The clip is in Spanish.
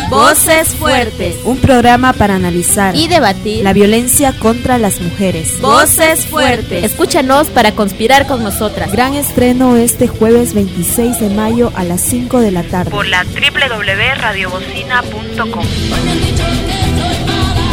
Voces Fuertes, un programa para analizar y debatir la violencia contra las mujeres. Voces Fuertes, escúchanos para conspirar con nosotras. Gran estreno este jueves 26 de mayo a las 5 de la tarde por la www.radiobocina.com.